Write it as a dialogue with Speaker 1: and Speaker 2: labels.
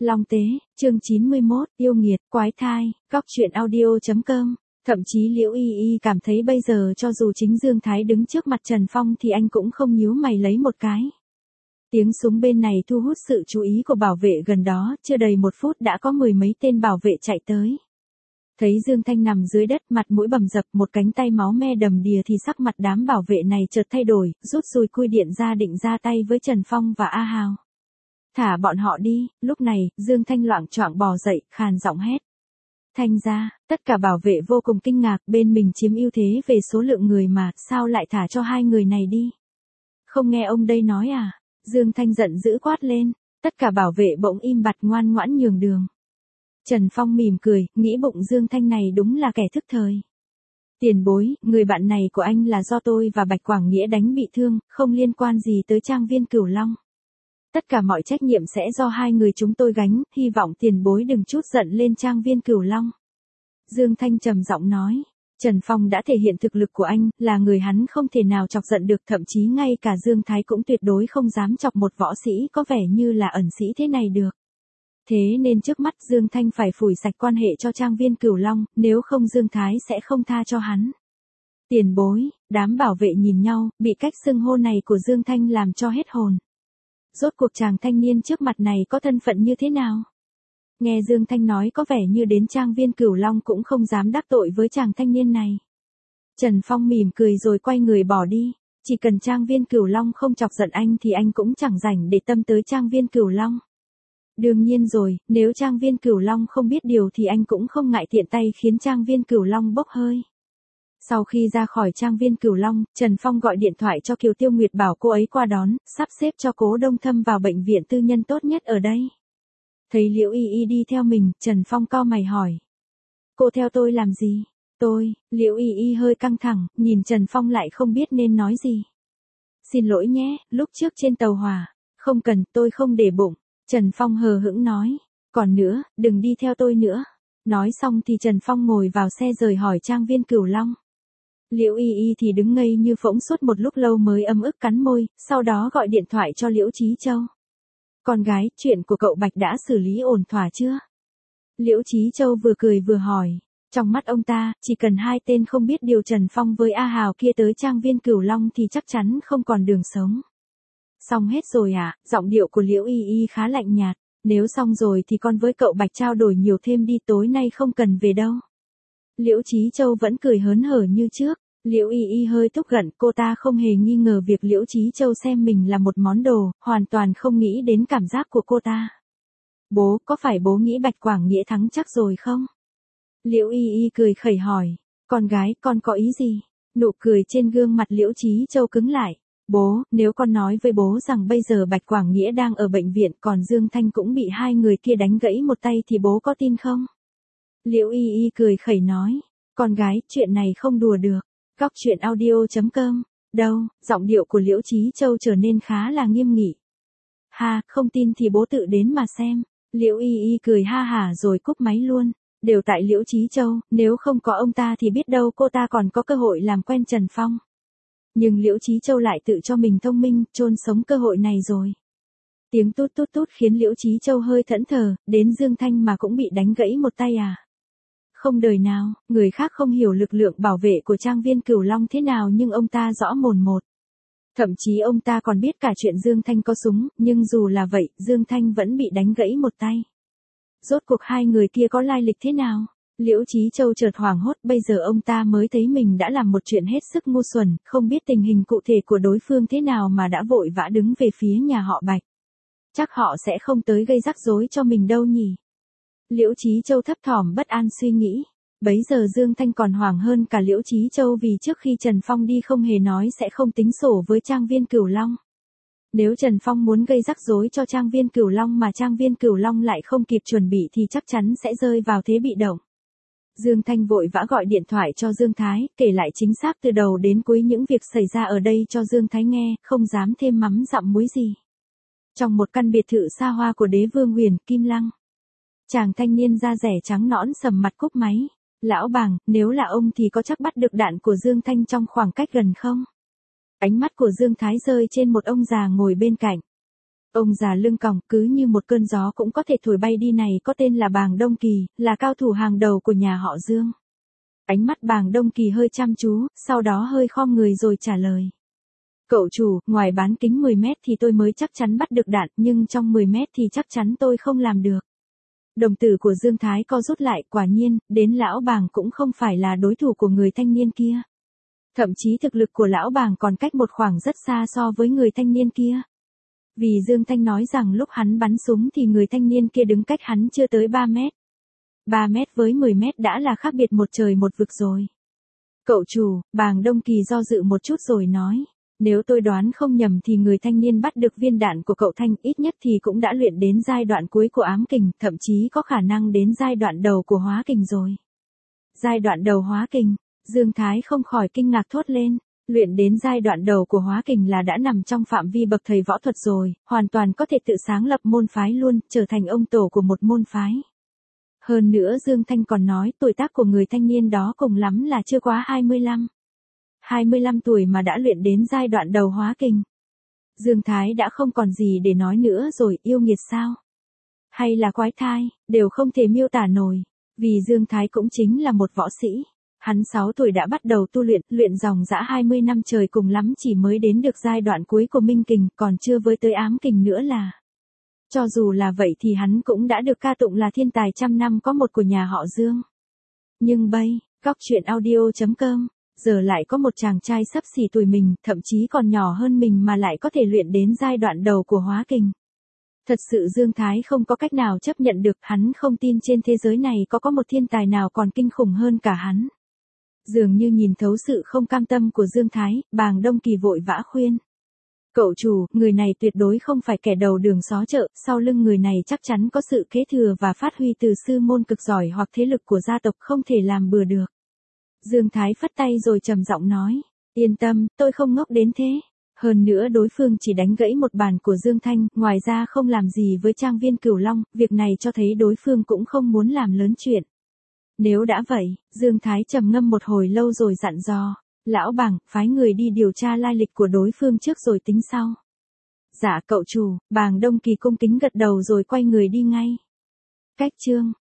Speaker 1: Long Tế, chương 91, yêu nghiệt, quái thai, góc truyện audio.com. Thậm chí Liễu Y Y cảm thấy bây giờ cho dù chính Dương Thái đứng trước mặt Trần Phong thì anh cũng không nhíu mày lấy một cái. Tiếng súng bên này thu hút sự chú ý của bảo vệ gần đó, chưa đầy 1 phút đã có 10 mấy tên bảo vệ chạy tới. Thấy Dương Thanh nằm dưới đất, mặt mũi bầm dập, một cánh tay máu me đầm đìa thì sắc mặt đám bảo vệ này chợt thay đổi, rút dùi cui điện ra định ra tay với Trần Phong và A Hào. Thả bọn họ đi. Lúc này, Dương Thanh loạng choạng bò dậy, khàn giọng hét. Thanh ra, tất cả bảo vệ vô cùng kinh ngạc, bên mình chiếm ưu thế về số lượng người mà, sao lại thả cho hai người này đi? Không nghe ông đây nói à? Dương Thanh giận dữ quát lên, tất cả bảo vệ bỗng im bặt ngoan ngoãn nhường đường. Trần Phong mỉm cười, nghĩ bụng Dương Thanh này đúng là kẻ thức thời. Tiền bối, người bạn này của anh là do tôi và Bạch Quảng Nghĩa đánh bị thương, không liên quan gì tới Trang Viên Cửu Long. Tất cả mọi trách nhiệm sẽ do hai người chúng tôi gánh, hy vọng tiền bối đừng chút giận lên Trang Viên Cửu Long. Dương Thanh trầm giọng nói, Trần Phong đã thể hiện thực lực của anh, là người hắn không thể nào chọc giận được, thậm chí ngay cả Dương Thái cũng tuyệt đối không dám chọc một võ sĩ có vẻ như là ẩn sĩ thế này được. Thế nên trước mắt Dương Thanh phải phủi sạch quan hệ cho Trang Viên Cửu Long, nếu không Dương Thái sẽ không tha cho hắn. Tiền bối, đám bảo vệ nhìn nhau, bị cách xưng hô này của Dương Thanh làm cho hết hồn. Rốt cuộc chàng thanh niên trước mặt này có thân phận như thế nào? Nghe Dương Thanh nói có vẻ như đến Trang Viên Cửu Long cũng không dám đắc tội với chàng thanh niên này. Trần Phong mỉm cười rồi quay người bỏ đi. Chỉ cần Trang Viên Cửu Long không chọc giận anh thì anh cũng chẳng rảnh để tâm tới Trang Viên Cửu Long. Đương nhiên rồi, nếu Trang Viên Cửu Long không biết điều thì anh cũng không ngại tiện tay khiến Trang Viên Cửu Long bốc hơi. Sau khi ra khỏi Trang Viên Cửu Long, Trần Phong gọi điện thoại cho Kiều Tiêu Nguyệt bảo cô ấy qua đón, sắp xếp cho Cố Đông Thâm vào bệnh viện tư nhân tốt nhất ở đây. Thấy Liễu Y Y đi theo mình, Trần Phong cau mày hỏi. Cô theo tôi làm gì? Liễu Y Y hơi căng thẳng, nhìn Trần Phong lại không biết nên nói gì. Xin lỗi nhé, lúc trước trên tàu hỏa. Không cần, tôi không để bụng. Trần Phong hờ hững nói. Còn nữa, đừng đi theo tôi nữa. Nói xong thì Trần Phong ngồi vào xe rời khỏi Trang Viên Cửu Long. Liễu Y Y thì đứng ngây như phỗng suốt một lúc lâu mới ấm ức cắn môi, sau đó gọi điện thoại cho Liễu Chí Châu. Con gái, chuyện của cậu Bạch đã xử lý ổn thỏa chưa? Liễu Chí Châu vừa cười vừa hỏi. Trong mắt ông ta, chỉ cần hai tên không biết điều Trần Phong với A Hào kia tới Trang Viên Cửu Long thì chắc chắn không còn đường sống. Xong hết rồi à? Giọng điệu của Liễu Y Y khá lạnh nhạt. Nếu xong rồi thì con với cậu Bạch trao đổi nhiều thêm đi, tối nay không cần về đâu. Liễu Chí Châu vẫn cười hớn hở như trước. Liễu Y Y hơi tức giận, cô ta không hề nghi ngờ việc Liễu Chí Châu xem mình là một món đồ, hoàn toàn không nghĩ đến cảm giác của cô ta. Bố, có phải bố nghĩ Bạch Quảng Nghĩa thắng chắc rồi không? Liễu Y Y cười khẩy hỏi. Con gái, con có ý gì? Nụ cười trên gương mặt Liễu Chí Châu cứng lại. Bố, nếu con nói với bố rằng bây giờ Bạch Quảng Nghĩa đang ở bệnh viện còn Dương Thanh cũng bị hai người kia đánh gãy một tay thì bố có tin không? Liễu Y Y cười khẩy nói. Con gái, chuyện này không đùa được. Góc truyện audio.com. Đâu, giọng điệu của Liễu Chí Châu trở nên khá là nghiêm nghị. Ha, không tin thì bố tự đến mà xem. Liễu Y Y cười ha hả rồi cúp máy luôn. Đều tại Liễu Chí Châu, nếu không có ông ta thì biết đâu cô ta còn có cơ hội làm quen Trần Phong. Nhưng Liễu Chí Châu lại tự cho mình thông minh, chôn sống cơ hội này rồi. Tiếng tút tút tút khiến Liễu Chí Châu hơi thẫn thờ, đến Dương Thanh mà cũng bị đánh gãy một tay à. Không đời nào, người khác không hiểu lực lượng bảo vệ của Trang Viên Cửu Long thế nào nhưng ông ta rõ mồn một. Thậm chí ông ta còn biết cả chuyện Dương Thanh có súng, nhưng dù là vậy, Dương Thanh vẫn bị đánh gãy một tay. Rốt cuộc hai người kia có lai lịch thế nào? Liễu Chí Châu chợt hoảng hốt, bây giờ ông ta mới thấy mình đã làm một chuyện hết sức ngu xuẩn, không biết tình hình cụ thể của đối phương thế nào mà đã vội vã đứng về phía nhà họ Bạch. Chắc họ sẽ không tới gây rắc rối cho mình đâu nhỉ? Liễu Chí Châu thấp thỏm bất an suy nghĩ. Bấy giờ Dương Thanh còn hoảng hơn cả Liễu Chí Châu vì trước khi Trần Phong đi không hề nói sẽ không tính sổ với Trang Viên Cửu Long. Nếu Trần Phong muốn gây rắc rối cho Trang Viên Cửu Long mà Trang Viên Cửu Long lại không kịp chuẩn bị thì chắc chắn sẽ rơi vào thế bị động. Dương Thanh vội vã gọi điện thoại cho Dương Thái, kể lại chính xác từ đầu đến cuối những việc xảy ra ở đây cho Dương Thái nghe, không dám thêm mắm dặm muối gì. Trong một căn biệt thự xa hoa của đế vương huyền, Kim Lăng. Chàng thanh niên da rẻ trắng nõn sầm mặt cúp máy. Lão bàng, nếu là ông thì có chắc bắt được đạn của Dương Thanh trong khoảng cách gần không? Ánh mắt của Dương Thái rơi trên một ông già ngồi bên cạnh. Ông già lưng còng cứ như một cơn gió cũng có thể thổi bay đi này có tên là Bàng Đông Kỳ, là cao thủ hàng đầu của nhà họ Dương. Ánh mắt Bàng Đông Kỳ hơi chăm chú, sau đó hơi khom người rồi trả lời. Cậu chủ, ngoài bán kính 10 mét thì tôi mới chắc chắn bắt được đạn, nhưng trong 10 mét thì chắc chắn tôi không làm được. Đồng tử của Dương Thái co rút lại, quả nhiên, đến lão Bàng cũng không phải là đối thủ của người thanh niên kia. Thậm chí thực lực của lão Bàng còn cách một khoảng rất xa so với người thanh niên kia. Vì Dương Thanh nói rằng lúc hắn bắn súng thì người thanh niên kia đứng cách hắn chưa tới 3 mét. 3 mét với 10 mét đã là khác biệt một trời một vực rồi. Cậu chủ, Bàng Đông Kỳ do dự một chút rồi nói. Nếu tôi đoán không nhầm thì người thanh niên bắt được viên đạn của cậu Thanh ít nhất thì cũng đã luyện đến giai đoạn cuối của ám kình, thậm chí có khả năng đến giai đoạn đầu của hóa kình rồi. Giai đoạn đầu hóa kình, Dương Thái không khỏi kinh ngạc thốt lên. Luyện đến giai đoạn đầu của hóa kình là đã nằm trong phạm vi bậc thầy võ thuật rồi, hoàn toàn có thể tự sáng lập môn phái luôn, trở thành ông tổ của một môn phái. Hơn nữa Dương Thanh còn nói tuổi tác của người thanh niên đó cùng lắm là chưa quá 25. 25 tuổi mà đã luyện đến giai đoạn đầu hóa kình. Dương Thái đã không còn gì để nói nữa rồi, yêu nghiệt sao? Hay là quái thai, đều không thể miêu tả nổi. Vì Dương Thái cũng chính là một võ sĩ. Hắn 6 tuổi đã bắt đầu tu luyện, luyện dòng dã 20 năm trời cùng lắm chỉ mới đến được giai đoạn cuối của minh kình, còn chưa với tới ám kình nữa là. Cho dù là vậy thì hắn cũng đã được ca tụng là thiên tài trăm năm có một của nhà họ Dương. Nhưng góc truyện audio.com, giờ lại có một chàng trai xấp xỉ tuổi mình, thậm chí còn nhỏ hơn mình mà lại có thể luyện đến giai đoạn đầu của hóa kình. Thật sự Dương Thái không có cách nào chấp nhận được, hắn không tin trên thế giới này có một thiên tài nào còn kinh khủng hơn cả hắn. Dường như nhìn thấu sự không cam tâm của Dương Thái, Bàng Đông Kỳ vội vã khuyên. Cậu chủ, người này tuyệt đối không phải kẻ đầu đường xó chợ, sau lưng người này chắc chắn có sự kế thừa và phát huy từ sư môn cực giỏi hoặc thế lực của gia tộc không thể làm bừa được. Dương Thái phất tay rồi trầm giọng nói, yên tâm, tôi không ngốc đến thế. Hơn nữa đối phương chỉ đánh gãy một bàn của Dương Thanh, ngoài ra không làm gì với trang viên Cửu Long, việc này cho thấy đối phương cũng không muốn làm lớn chuyện. Nếu đã vậy, Dương Thái trầm ngâm một hồi lâu rồi dặn dò, lão Bàng, phái người đi điều tra lai lịch của đối phương trước rồi tính sau. Dạ cậu chủ, Bàng Đông Kỳ cung kính gật đầu rồi quay người đi ngay. Cách chương